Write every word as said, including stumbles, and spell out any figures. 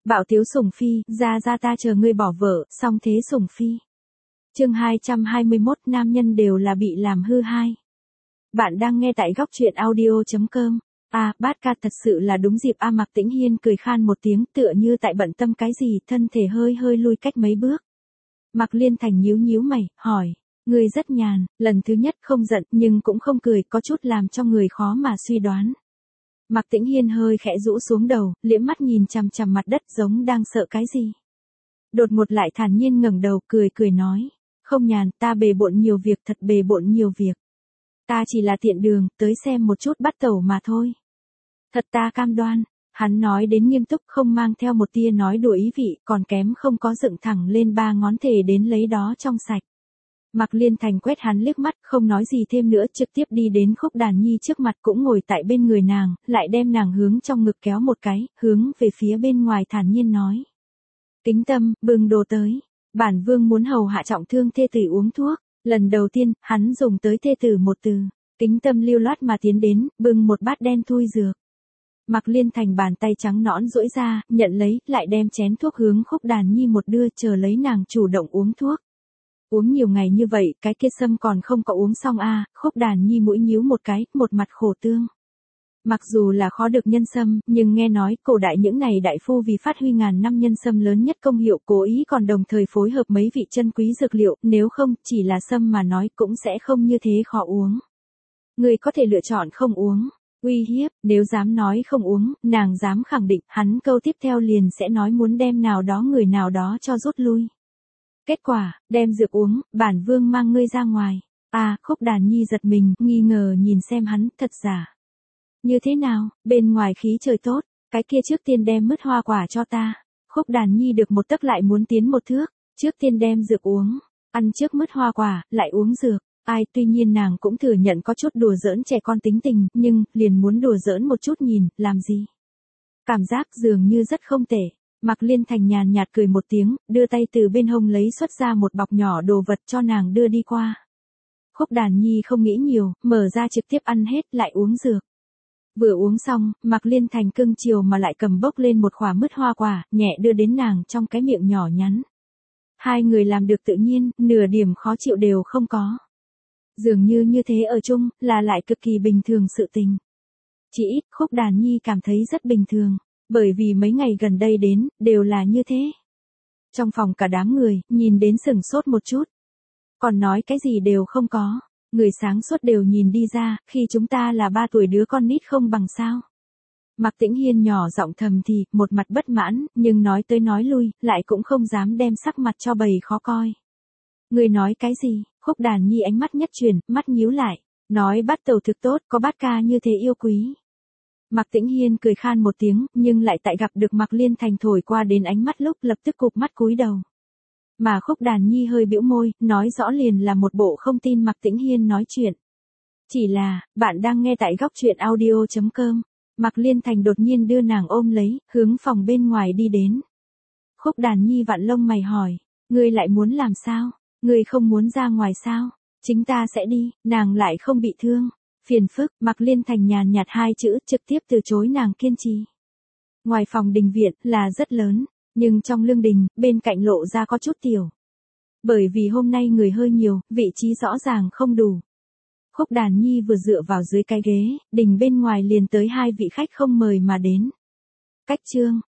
Bạo tiếu sủng phi, ra ra ta chờ ngươi bỏ vợ, xong thế sủng phi. Chương hai trăm hai mươi mốt, nam nhân đều là bị làm hư hai. Bạn đang nghe tại góc truyện audio chấm com. À, bát ca thật sự là đúng dịp. A Mạc Tĩnh Hiên cười khan một tiếng, tựa như tại bận tâm cái gì, thân thể hơi hơi lui cách mấy bước. Mạc Liên Thành nhíu nhíu mày, hỏi, ngươi rất nhàn. Lần thứ nhất không giận nhưng cũng không cười, có chút làm cho người khó mà suy đoán. Mạc Tĩnh Hiên hơi khẽ rũ xuống đầu, liễm mắt nhìn chằm chằm mặt đất giống đang sợ cái gì. Đột ngột lại thản nhiên ngẩng đầu, cười cười nói, không nhàn, ta bề bộn nhiều việc, thật bề bộn nhiều việc. Ta chỉ là tiện đường, tới xem một chút bắt tẩu mà thôi. Thật ta cam đoan. Hắn nói đến nghiêm túc, không mang theo một tia nói đùa ý vị, còn kém không có dựng thẳng lên ba ngón thể đến lấy đó trong sạch. Mạc Liên Thành quét hắn liếc mắt, không nói gì thêm nữa, trực tiếp đi đến Khúc Đàn Nhi trước mặt, cũng ngồi tại bên người nàng, lại đem nàng hướng trong ngực kéo một cái, hướng về phía bên ngoài thản nhiên nói. Kính Tâm, bưng đồ tới. Bản vương muốn hầu hạ trọng thương thê tử uống thuốc. Lần đầu tiên, hắn dùng tới thê tử một từ. Kính Tâm lưu loát mà tiến đến, bưng một bát đen thui dược. Mạc Liên Thành bàn tay trắng nõn duỗi ra, nhận lấy, lại đem chén thuốc hướng Khúc Đàn Nhi một đưa, chờ lấy nàng chủ động uống thuốc. Uống nhiều ngày như vậy, cái kia sâm còn không có uống xong a. À, Khúc Đàn Nhi mũi nhíu một cái, một mặt khổ tương. Mặc dù là khó được nhân sâm, nhưng nghe nói cổ đại những này đại phu vì phát huy ngàn năm nhân sâm lớn nhất công hiệu, cố ý còn đồng thời phối hợp mấy vị chân quý dược liệu, nếu không, chỉ là sâm mà nói cũng sẽ không như thế khó uống. Người có thể lựa chọn không uống. Uy hiếp, nếu dám nói không uống, nàng dám khẳng định, hắn câu tiếp theo liền sẽ nói muốn đem nào đó người nào đó cho rút lui. Kết quả, đem dược uống, bản vương mang ngươi ra ngoài. À, Khúc Đàn Nhi giật mình, nghi ngờ nhìn xem hắn, thật giả. Như thế nào, bên ngoài khí trời tốt, cái kia trước tiên đem mứt hoa quả cho ta. Khúc Đàn Nhi được một tấc lại muốn tiến một thước, trước tiên đem dược uống, ăn trước mứt hoa quả, lại uống dược. Ai, tuy nhiên nàng cũng thừa nhận có chút đùa giỡn trẻ con tính tình, nhưng, liền muốn đùa giỡn một chút nhìn, làm gì. Cảm giác dường như rất không tệ. Mạc Liên Thành nhàn nhạt cười một tiếng, đưa tay từ bên hông lấy xuất ra một bọc nhỏ đồ vật cho nàng đưa đi qua. Khúc Đàn Nhi không nghĩ nhiều, mở ra trực tiếp ăn hết, lại uống dược. Vừa uống xong, Mạc Liên Thành cưng chiều mà lại cầm bốc lên một khỏa mứt hoa quả, nhẹ đưa đến nàng trong cái miệng nhỏ nhắn. Hai người làm được tự nhiên, nửa điểm khó chịu đều không có. Dường như như thế ở chung, là lại cực kỳ bình thường sự tình. Chỉ ít, Khúc Đàn Nhi cảm thấy rất bình thường, bởi vì mấy ngày gần đây đến, đều là như thế. Trong phòng cả đám người, nhìn đến sửng sốt một chút. Còn nói cái gì đều không có. Người sáng suốt đều nhìn đi ra, khi chúng ta là ba tuổi đứa con nít không bằng sao. Mạc Tĩnh Hiên nhỏ giọng thầm thì, một mặt bất mãn, nhưng nói tới nói lui, lại cũng không dám đem sắc mặt cho bầy khó coi. Người nói cái gì? Khúc Đàn Nhi ánh mắt nhất chuyển, mắt nhíu lại. Nói bắt tẩu thực tốt, có bát ca như thế yêu quý. Mạc Tĩnh Hiên cười khan một tiếng, nhưng lại tại gặp được Mạc Liên Thành thổi qua đến ánh mắt lúc lập tức cụp mắt cúi đầu. Mà Khúc Đàn Nhi hơi bĩu môi, nói rõ liền là một bộ không tin Mạc Tĩnh Hiên nói chuyện. Chỉ là, bạn đang nghe tại góc truyện audio chấm com. Mạc Liên Thành đột nhiên đưa nàng ôm lấy, hướng phòng bên ngoài đi đến. Khúc Đàn Nhi vặn lông mày hỏi, ngươi lại muốn làm sao? Ngươi không muốn ra ngoài sao? Chính ta sẽ đi, nàng lại không bị thương. Phiền phức, Mạc Liên Thành nhàn nhạt hai chữ, trực tiếp từ chối nàng kiên trì. Ngoài phòng đình viện, là rất lớn, nhưng trong lương đình, bên cạnh lộ ra có chút tiểu. Bởi vì hôm nay người hơi nhiều, vị trí rõ ràng không đủ. Khúc Đàn Nhi vừa dựa vào dưới cái ghế, đình bên ngoài liền tới hai vị khách không mời mà đến. Cách chương,